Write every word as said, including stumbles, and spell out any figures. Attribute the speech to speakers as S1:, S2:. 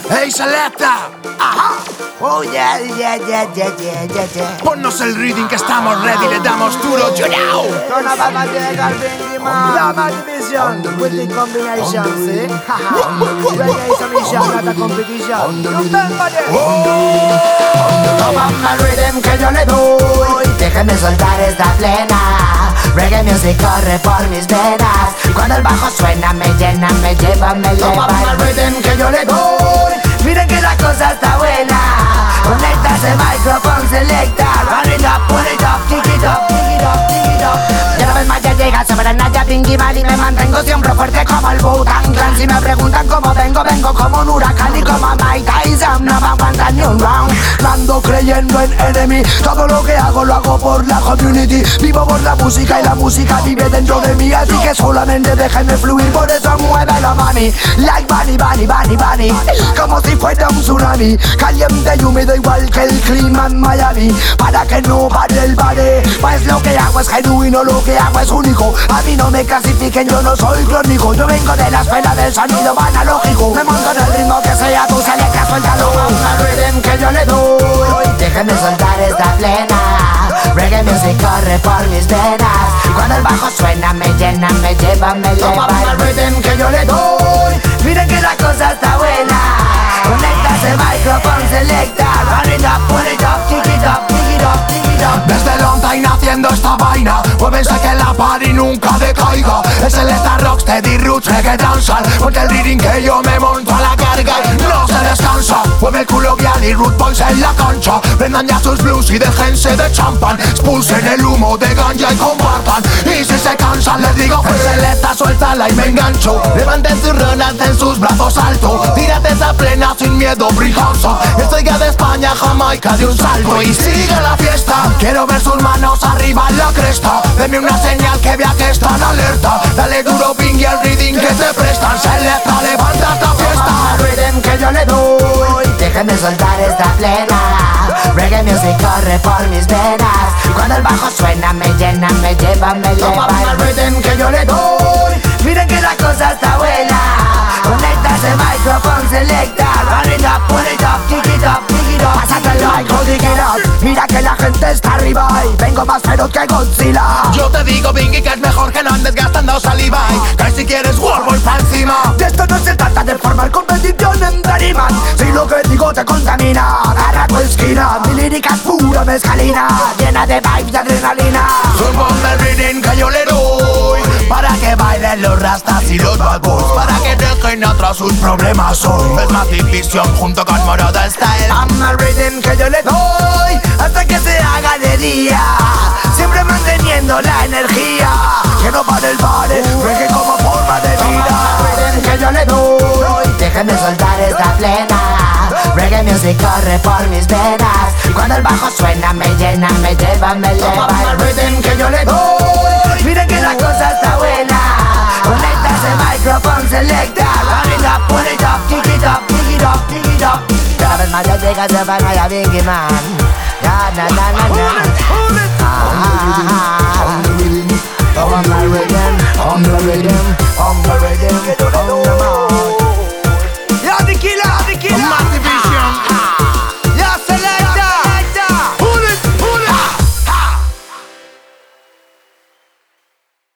S1: ¡Hey, Selecta!
S2: Ajá. Oh, yeah, yeah, yeah, yeah, yeah, yeah, yeah.
S1: Ponnos el reading que estamos ready, le damos duro, you know.
S2: No nos vamos a llegar, Benji, man. La Magnivision, with the combination, see? Reggae is a mission, not a competition. Remember
S3: Toma el rhythm que yo le doy, déjeme soltar esta plena. Reggae music corre por mis venas. Cuando el bajo suena me llena, me lleva, me eleva. Toma el rhythm que yo le doy, miren que la cosa está buena. Conecta ese microphone selecta. Run it up, pull it up, kick it up, kick it up, kick it up. Y una vez más ya llega sobre Naya, Pinky, Mal y me mantengo siempre fuerte como el Wu-Tang Clan. Si me preguntan cómo vengo, vengo como un huracán y como Mike Tyson. No me aguantan ni un round. Ando creyendo en enemy. Todo lo que hago lo hago por la community. Vivo por la música y la música vive dentro de mí. Así que solamente déjenme fluir, por eso muévelo, mami. Like Bunny, Bunny, Bunny, Bunny. Como si fuera un tsunami. Caliente y húmedo igual que el clima en Miami. Para que no pare el baile. Pues lo que hago es genuino, lo que hago es único. A mí no me clasifiquen, yo no soy crónico. Yo vengo de la escuela del sonido analógico. Me monto en el ritmo que sea tu selecta, suéltalo. Al rhythm que yo le doy, déjame soltar esta plena. Reggae music corre por mis venas. Cuando el bajo suena me llena, me lleva, me eleva. Toma el rhythm que yo le doy, miren que la cosa está buena. Conecta ese microphone selecta. Run it up, pull it up, kick it up, kick it up, kick it up.
S1: Desde long time haciendo esta vaina, muévense que la party nunca decaiga. Es el Star Rocksteady Roots Reggae Dancehall, porque el reading que yo me monto a la carga y no se descansa. Mueve el culo Vial y Root Boys en la cancha. Prendan ya sus blues y déjense de champán. Expulsen el humo de ganja y compartan. Y si se cansan les digo, pues Selecta, suéltala y me engancho. Levanten sus ronas en sus brazos alto. Tírate esa plena sin miedo, brijoso. Estoy ya de España, Jamaica de un salto. Y sigue la fiesta, quiero ver sus manos arriba en la cresta. Deme una señal que vea que están alerta. Dale duro, Ping, y el reading que te prestan. Selecta, levanta esta fiesta.
S3: El rhythm que yo le doy, déjame soltar esta plena. Reggae music corre por mis venas. Cuando el bajo suena me llena, me lleva, me eleva.
S1: Toma el rhythm que yo le doy,
S3: miren que la cosa está buena. Conecta ese microphone selecta. Run it up, pull it up, kick it up, kick it up.
S2: Pásate el micro, dig it up. Mira que la gente está arriba y vengo más feroz que Godzilla.
S1: yo te digo, Bingy, que es mejor que no andes gastando saliva. Y que si quieres War voy pa' encima.
S2: De esto no se trata de formar competición en Dariman. Si lo que digo te contamina, agarra tu esquina. Mi lírica es pura mezcalina, llena de vibes de adrenalina.
S1: Suponme el reading que yo le doy, para que bailen los rastas y los bad boys, para que dejen atrás sus problemas hoy. Es más división junto con Moroda Style.
S2: Ama el rhythm que yo le doy hasta que se haga de día, siempre manteniendo la energía. Que no pare el pare, reggae como forma de vida.
S3: El rhythm que yo le doy, déjame soltar esta plena. Reggae music corre por mis venas. Cuando el bajo suena me llena, me lleva, me eleva.
S1: Toma el rhythm que yo le doy,
S3: miren que la cosa está buena. Conecta ese microphone selecta. Run it up, pull it up, kick it up, kick it up, kick it up. Cada vez más ya llega ese van a Bingy, man. Ya, na, na, na, na. Ah, ah, ah.
S1: on the rhythm, on the rhythm.